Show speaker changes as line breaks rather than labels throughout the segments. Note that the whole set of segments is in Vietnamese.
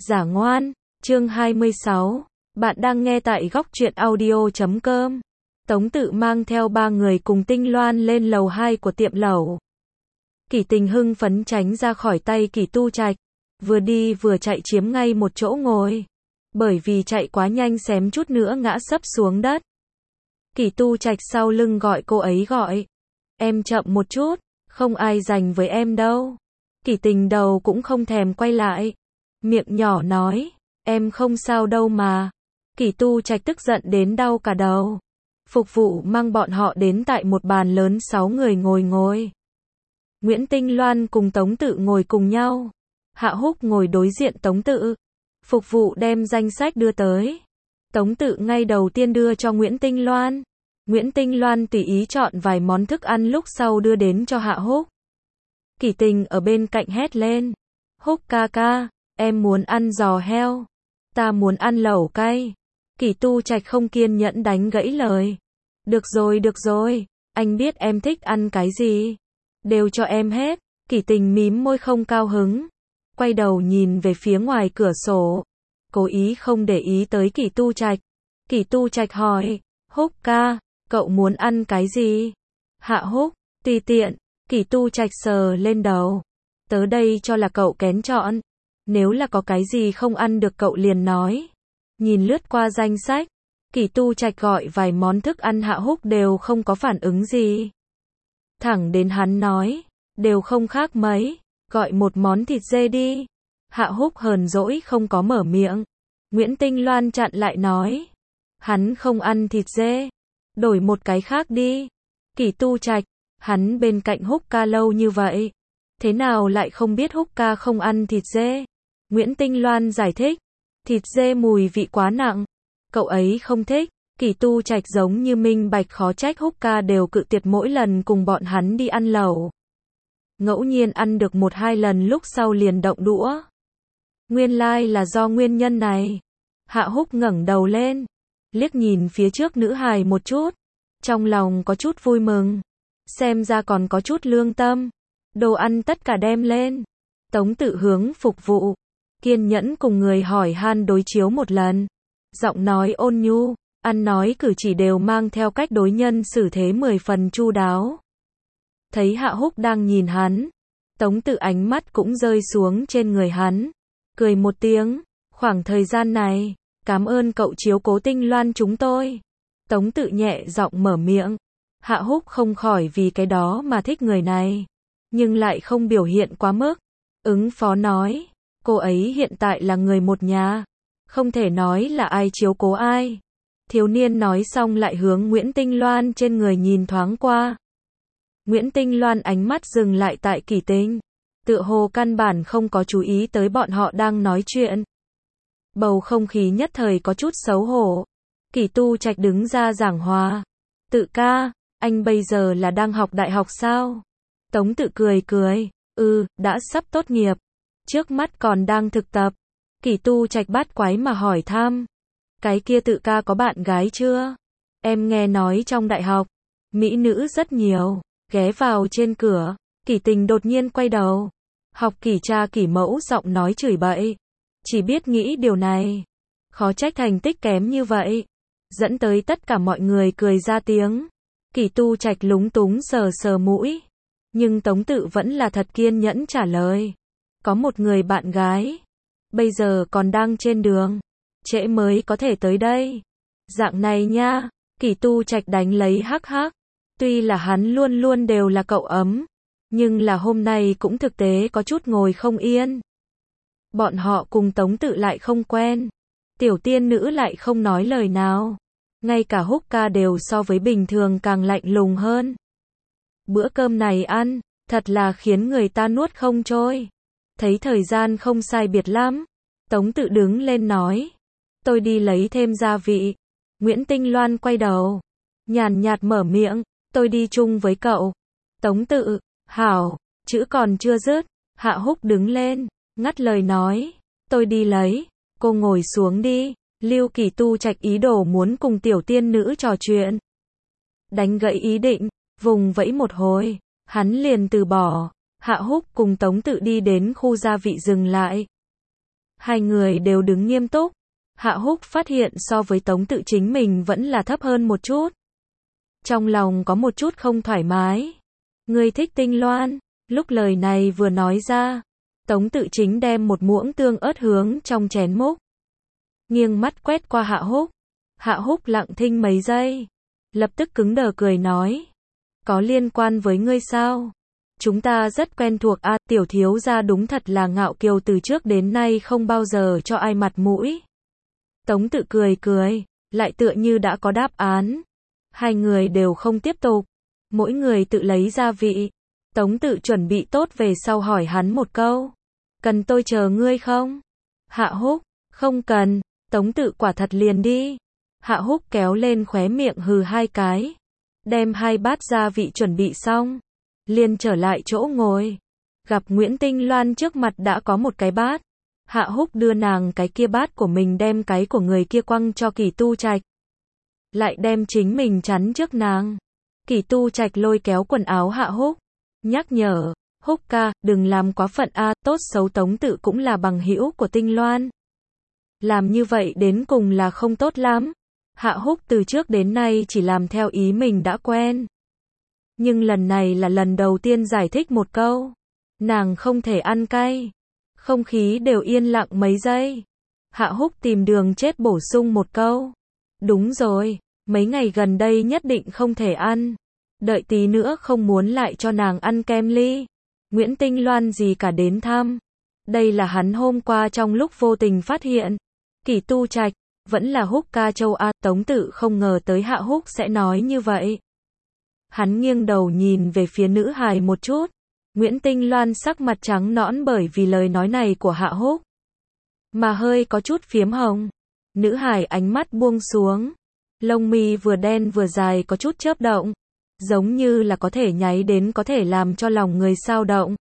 Giả ngoan, chương 26. Bạn đang nghe tại góc truyện audio.com. Tống Tự mang theo 3 người cùng Tinh Loan lên lầu 2 của tiệm lẩu. Kỷ Tình hưng phấn tránh ra khỏi tay Kỷ Tu Trạch, vừa đi vừa chạy chiếm ngay một chỗ ngồi. Bởi vì chạy quá nhanh xém chút nữa ngã sấp xuống đất. Kỷ Tu Trạch sau lưng gọi cô ấy gọi. Em chậm một chút, không ai giành với em đâu. Kỷ Tình đầu cũng không thèm quay lại. Miệng nhỏ nói, em không sao đâu mà. Kỷ Tu Trạch tức giận đến đau cả đầu. Phục vụ mang bọn họ đến tại một bàn lớn 6 người ngồi. Nguyễn Tinh Loan cùng Tống Tự ngồi cùng nhau. Hạ Húc ngồi đối diện Tống Tự. Phục vụ đem danh sách đưa tới. Tống Tự ngay đầu tiên đưa cho Nguyễn Tinh Loan. Nguyễn Tinh Loan tùy ý chọn vài món thức ăn lúc sau đưa đến cho Hạ Húc. Kỷ Tình ở bên cạnh hét lên. Húc ca ca, em muốn ăn giò heo. Ta muốn ăn lẩu cay. Kỷ Tu Trạch không kiên nhẫn đánh gãy lời. Được rồi, anh biết em thích ăn cái gì. Đều cho em hết. Kỷ Tình mím môi không cao hứng. Quay đầu nhìn về phía ngoài cửa sổ. Cố ý không để ý tới Kỷ Tu Trạch. Kỷ Tu Trạch hỏi, Húc ca, cậu muốn ăn cái gì? Hạ Húc, tùy tiện. Kỷ Tu Trạch sờ lên đầu. Tớ đây cho là cậu kén chọn. Nếu là có cái gì không ăn được cậu liền nói. Nhìn lướt qua danh sách. Kỷ Tu Trạch gọi vài món thức ăn Hạ Húc đều không có phản ứng gì. Thẳng đến hắn nói. Đều không khác mấy. Gọi một món thịt dê đi. Hạ Húc hờn dỗi không có mở miệng. Nguyễn Tinh Loan chặn lại nói. Hắn không ăn thịt dê. Đổi một cái khác đi. Kỷ Tu Trạch. Hắn bên cạnh Húc ca lâu như vậy. Thế nào lại không biết Húc ca không ăn thịt dê? Nguyễn Tinh Loan giải thích. Thịt dê mùi vị quá nặng. Cậu ấy không thích. Kỷ Tu Trạch giống như minh bạch khó trách Húc ca đều cự tuyệt mỗi lần cùng bọn hắn đi ăn lẩu. Ngẫu nhiên ăn được 1-2 lần lúc sau liền động đũa. Nguyên lai là do nguyên nhân này. Hạ Húc ngẩng đầu lên. Liếc nhìn phía trước nữ hài một chút. Trong lòng có chút vui mừng. Xem ra còn có chút lương tâm. Đồ ăn tất cả đem lên. Tống Tự hướng phục vụ. Kiên nhẫn cùng người hỏi han đối chiếu một lần. Giọng nói ôn nhu. Ăn nói cử chỉ đều mang theo cách đối nhân xử thế 10 phần chu đáo. Thấy Hạ Húc đang nhìn hắn. Tống Tự ánh mắt cũng rơi xuống trên người hắn. Cười một tiếng. Khoảng thời gian này. Cảm ơn cậu chiếu cố Tinh Loan chúng tôi. Tống Tự nhẹ giọng mở miệng. Hạ Húc không khỏi vì cái đó mà thích người này. Nhưng lại không biểu hiện quá mức. Ứng phó nói. Cô ấy hiện tại là người một nhà. Không thể nói là ai chiếu cố ai. Thiếu niên nói xong lại hướng Nguyễn Tinh Loan trên người nhìn thoáng qua. Nguyễn Tinh Loan ánh mắt dừng lại tại Kỷ Tình. Tựa hồ căn bản không có chú ý tới bọn họ đang nói chuyện. Bầu không khí nhất thời có chút xấu hổ. Kỷ Tu Trạch đứng ra giảng hòa. Tự ca, anh bây giờ là đang học đại học sao? Tống Tự cười. Đã sắp tốt nghiệp. Trước mắt còn đang thực tập. Kỷ Tu Trạch bắt quái mà hỏi thăm. Cái kia Tự ca có bạn gái chưa? Em nghe nói trong đại học, mỹ nữ rất nhiều. Ghé vào trên cửa. Kỷ Tình đột nhiên quay đầu. Học kỷ cha kỷ mẫu giọng nói chửi bậy. Chỉ biết nghĩ điều này. Khó trách thành tích kém như vậy. Dẫn tới tất cả mọi người cười ra tiếng. Kỷ Tu Trạch lúng túng sờ mũi. Nhưng Tống Tự vẫn là thật kiên nhẫn trả lời. Có một người bạn gái. Bây giờ còn đang trên đường. Trễ mới có thể tới đây. Dạng này nha. Kỷ Tu Trạch đánh lấy hắc hắc. Tuy là hắn luôn luôn đều là cậu ấm. Nhưng là hôm nay cũng thực tế có chút ngồi không yên. Bọn họ cùng Tống Tự lại không quen. Tiểu tiên nữ lại không nói lời nào. Ngay cả Húc ca đều so với bình thường càng lạnh lùng hơn. Bữa cơm này ăn, thật là khiến người ta nuốt không trôi. Thấy thời gian không sai biệt lắm. Tống Tự đứng lên nói. Tôi đi lấy thêm gia vị. Nguyễn Tinh Loan quay đầu. Nhàn nhạt mở miệng. Tôi đi chung với cậu. Tống Tự, hảo, chữ còn chưa dứt. Hạ Húc đứng lên, ngắt lời nói. Tôi đi lấy. Cô ngồi xuống đi. Lưu Kỷ Tu Trạch ý đồ muốn cùng tiểu tiên nữ trò chuyện. Đánh gãy ý định, vùng vẫy một hồi. Hắn liền từ bỏ. Hạ Húc cùng Tống Tự đi đến khu gia vị dừng lại. Hai người đều đứng nghiêm túc. Hạ Húc phát hiện so với Tống Tự chính mình vẫn là thấp hơn một chút. Trong lòng có một chút không thoải mái. Ngươi thích Tinh Loan. Lúc lời này vừa nói ra, Tống Tự chính đem một muỗng tương ớt hướng trong chén múc. Nghiêng mắt quét qua Hạ Húc. Hạ Húc lặng thinh mấy giây. Lập tức cứng đờ cười nói. Có liên quan với ngươi sao? Chúng ta rất quen thuộc a, tiểu thiếu gia đúng thật là ngạo kiều từ trước đến nay không bao giờ cho ai mặt mũi. Tống Tự cười cười, lại tựa như đã có đáp án. Hai người đều không tiếp tục. Mỗi người tự lấy gia vị. Tống Tự chuẩn bị tốt về sau hỏi hắn một câu. Cần tôi chờ ngươi không? Hạ Húc, không cần. Tống Tự quả thật liền đi. Hạ Húc kéo lên khóe miệng hừ hai cái. Đem hai bát gia vị chuẩn bị xong. Liền trở lại chỗ ngồi. Gặp Nguyễn Tinh Loan trước mặt đã có một cái bát. Hạ Húc đưa nàng cái kia bát của mình đem cái của người kia quăng cho Kỷ Tu Trạch. Lại đem chính mình chắn trước nàng. Kỷ Tu Trạch lôi kéo quần áo Hạ Húc. Nhắc nhở, Húc ca, đừng làm quá phận a, tốt xấu Tống Tự cũng là bằng hữu của Tinh Loan. Làm như vậy đến cùng là không tốt lắm. Hạ Húc từ trước đến nay chỉ làm theo ý mình đã quen. Nhưng lần này là lần đầu tiên giải thích một câu. Nàng không thể ăn cay. Không khí đều yên lặng mấy giây. Hạ Húc tìm đường chết bổ sung một câu. Đúng rồi, mấy ngày gần đây nhất định không thể ăn. Đợi tí nữa không muốn lại cho nàng ăn kem ly. Nguyễn Tinh Loan gì cả đến thăm. Đây là hắn hôm qua trong lúc vô tình phát hiện. Kỷ Tu Trạch, vẫn là Húc ca châu A. Tống Tự không ngờ tới Hạ Húc sẽ nói như vậy. Hắn nghiêng đầu nhìn về phía nữ hài một chút. Nguyễn Tinh Loan sắc mặt trắng nõn bởi vì lời nói này của Hạ Húc. Mà hơi có chút phiếm hồng. Nữ hài ánh mắt buông xuống. Lông mi vừa đen vừa dài có chút chớp động. Giống như là có thể nháy đến có thể làm cho lòng người xao động.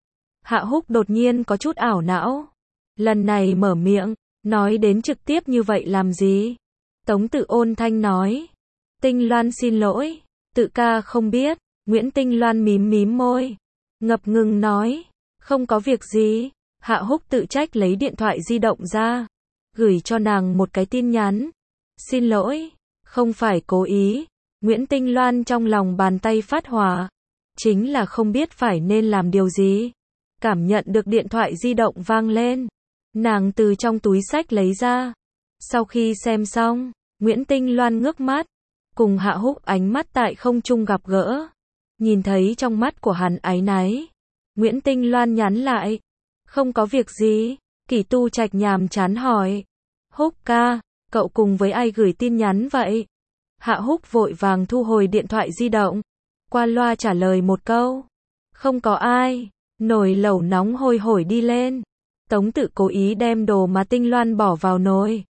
Hạ Húc đột nhiên có chút ảo não. Lần này mở miệng, nói đến trực tiếp như vậy làm gì? Tống Tự ôn thanh nói. Tinh Loan xin lỗi. Tự ca không biết. Nguyễn Tinh Loan mím mím môi. Ngập ngừng nói. Không có việc gì. Hạ Húc tự trách lấy điện thoại di động ra. Gửi cho nàng một cái tin nhắn. Xin lỗi. Không phải cố ý. Nguyễn Tinh Loan trong lòng bàn tay phát hỏa. Chính là không biết phải nên làm điều gì. Cảm nhận được điện thoại di động vang lên. Nàng từ trong túi xách lấy ra. Sau khi xem xong, Nguyễn Tinh Loan ngước mắt. Cùng Hạ Húc ánh mắt tại không trung gặp gỡ. Nhìn thấy trong mắt của hắn áy náy. Nguyễn Tinh Loan nhắn lại. Không có việc gì. Kỷ Tu Trạch nhàm chán hỏi. Húc ca, cậu cùng với ai gửi tin nhắn vậy? Hạ Húc vội vàng thu hồi điện thoại di động. Qua loa trả lời một câu. Không có ai. Nồi lẩu nóng hôi hổi đi lên. Tống Tự cố ý đem đồ mà Tinh Loan bỏ vào nồi.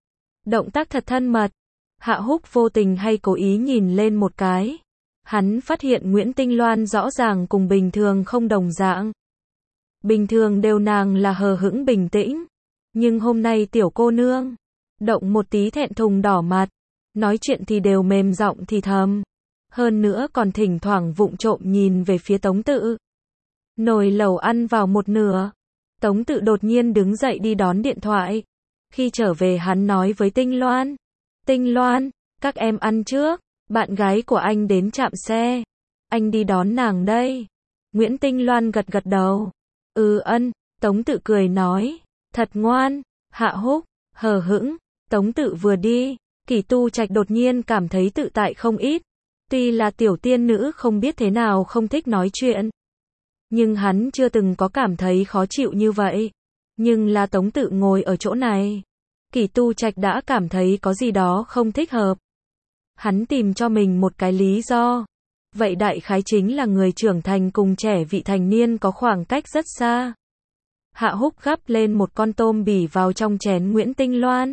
Động tác thật thân mật. Hạ Húc vô tình hay cố ý nhìn lên một cái. Hắn phát hiện Nguyễn Tinh Loan rõ ràng cùng bình thường không đồng dạng. Bình thường đều nàng là hờ hững bình tĩnh. Nhưng hôm nay tiểu cô nương. Động một tí thẹn thùng đỏ mặt. Nói chuyện thì đều mềm giọng thì thầm. Hơn nữa còn thỉnh thoảng vụng trộm nhìn về phía Tống Tự. Nồi lẩu ăn vào một nửa. Tống Tự đột nhiên đứng dậy đi đón điện thoại. Khi trở về hắn nói với Tinh Loan. Tinh Loan, các em ăn trước. Bạn gái của anh đến trạm xe. Anh đi đón nàng đây. Nguyễn Tinh Loan gật gật đầu. Ân. Tống Tự cười nói. Thật ngoan. Hạ Húc, hờ hững. Tống Tự vừa đi. Kỷ Tu Trạch đột nhiên cảm thấy tự tại không ít. Tuy là tiểu tiên nữ không biết thế nào không thích nói chuyện. Nhưng hắn chưa từng có cảm thấy khó chịu như vậy. Nhưng là Tống Tự ngồi ở chỗ này. Kỷ Tu Trạch đã cảm thấy có gì đó không thích hợp. Hắn tìm cho mình một cái lý do. Vậy đại khái chính là người trưởng thành cùng trẻ vị thành niên có khoảng cách rất xa. Hạ Húc gắp lên một con tôm bỉ vào trong chén Nguyễn Tinh Loan.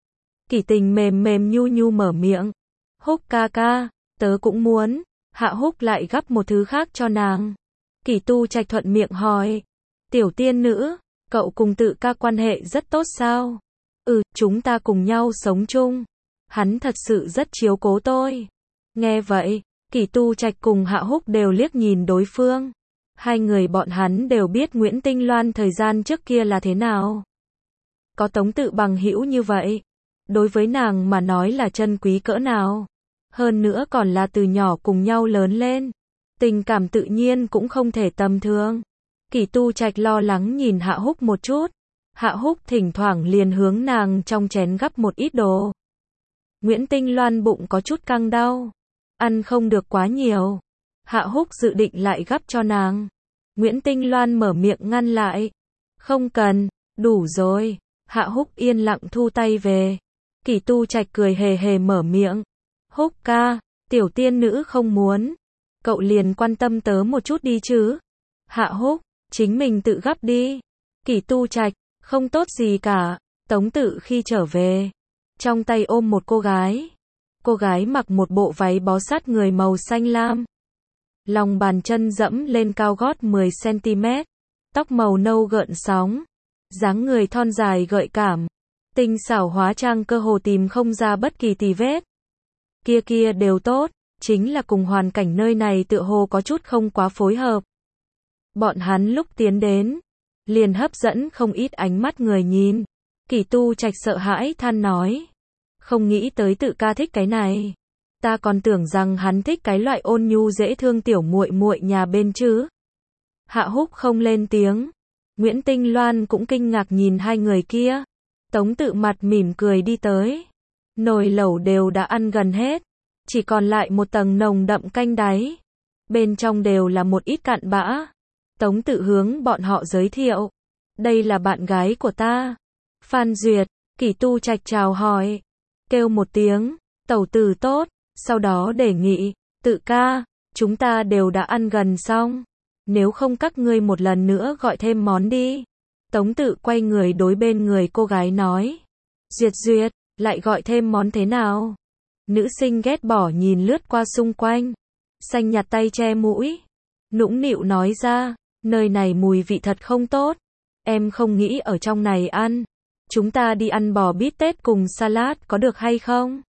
Kỷ Tình mềm mềm nhu nhu mở miệng. Húc ca ca, tớ cũng muốn. Hạ Húc lại gắp một thứ khác cho nàng. Kỷ Tu Trạch thuận miệng hỏi. Tiểu tiên nữ, cậu cùng Tự ca quan hệ rất tốt sao? Chúng ta cùng nhau sống chung. Hắn thật sự rất chiếu cố tôi. Nghe vậy, Kỷ Tu Trạch cùng Hạ Húc đều liếc nhìn đối phương. Hai người bọn hắn đều biết Nguyễn Tinh Loan thời gian trước kia là thế nào. Có Tống Tự bằng hữu như vậy, đối với nàng mà nói là chân quý cỡ nào. Hơn nữa còn là từ nhỏ cùng nhau lớn lên. Tình cảm tự nhiên cũng không thể tầm thường. Kỷ Tu Trạch lo lắng nhìn Hạ Húc một chút. Hạ Húc thỉnh thoảng liền hướng nàng trong chén gắp một ít đồ. Nguyễn Tinh Loan bụng có chút căng đau. Ăn không được quá nhiều. Hạ Húc dự định lại gắp cho nàng. Nguyễn Tinh Loan mở miệng ngăn lại. Không cần, đủ rồi. Hạ Húc yên lặng thu tay về. Kỷ Tu Trạch cười hề hề mở miệng. Húc ca, tiểu tiên nữ không muốn. Cậu liền quan tâm tớ một chút đi chứ. Hạ Húc, chính mình tự gắp đi. Kỷ Tu Trạch, không tốt gì cả. Tống Tự khi trở về, trong tay ôm một cô gái. Cô gái mặc một bộ váy bó sát người màu xanh lam. Lòng bàn chân dẫm lên cao gót 10cm. Tóc màu nâu gợn sóng. Dáng người thon dài gợi cảm. Tinh xảo hóa trang cơ hồ tìm không ra bất kỳ tì vết. Kia đều tốt, chính là cùng hoàn cảnh nơi này tựa hồ có chút không quá phối hợp. Bọn hắn lúc tiến đến, liền hấp dẫn không ít ánh mắt người nhìn. Kỷ Tu Trạch sợ hãi than nói. Không nghĩ tới Tự ca thích cái này. Ta còn tưởng rằng hắn thích cái loại ôn nhu dễ thương tiểu muội muội nhà bên chứ. Hạ Húc không lên tiếng. Nguyễn Tinh Loan cũng kinh ngạc nhìn hai người kia. Tống Tự mặt mỉm cười đi tới. Nồi lẩu đều đã ăn gần hết. Chỉ còn lại một tầng nồng đậm canh đáy. Bên trong đều là một ít cặn bã. Tống Tự hướng bọn họ giới thiệu. Đây là bạn gái của ta. Phan Duyệt. Kỷ Tu Trạch chào hỏi. Kêu một tiếng. Tẩu tử tốt. Sau đó đề nghị. Tự ca, chúng ta đều đã ăn gần xong. Nếu không các ngươi một lần nữa gọi thêm món đi. Tống Tự quay người đối bên người cô gái nói. Duyệt, lại gọi thêm món thế nào? Nữ sinh ghét bỏ nhìn lướt qua xung quanh. Xanh nhặt tay che mũi. Nũng nịu nói ra. Nơi này mùi vị thật không tốt. Em không nghĩ ở trong này ăn. Chúng ta đi ăn bò bít tết cùng salad có được hay không?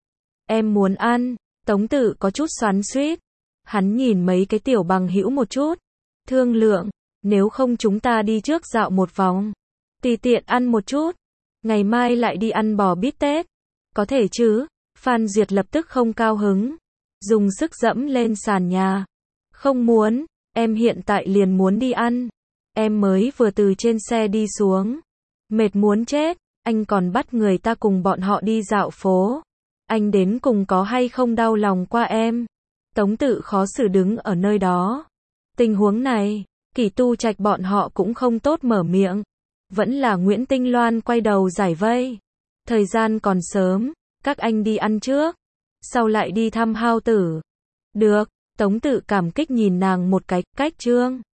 Em muốn ăn. Tống Tự có chút xoắn xuýt. Hắn nhìn mấy cái tiểu bằng hữu một chút. Thương lượng. Nếu không chúng ta đi trước dạo một vòng. Tùy tiện ăn một chút. Ngày mai lại đi ăn bò bít tết. Có thể chứ? Phan Duyệt lập tức không cao hứng. Dùng sức dẫm lên sàn nhà. Không muốn. Em hiện tại liền muốn đi ăn. Em mới vừa từ trên xe đi xuống. Mệt muốn chết. Anh còn bắt người ta cùng bọn họ đi dạo phố. Anh đến cùng có hay không đau lòng qua em? Tống Tự khó xử đứng ở nơi đó. Tình huống này, Kỷ Tu Trạch bọn họ cũng không tốt mở miệng. Vẫn là Nguyễn Tinh Loan quay đầu giải vây. Thời gian còn sớm, các anh đi ăn trước. Sau lại đi thăm Hao Tử. Được, Tống Tự cảm kích nhìn nàng một cái, cách trương.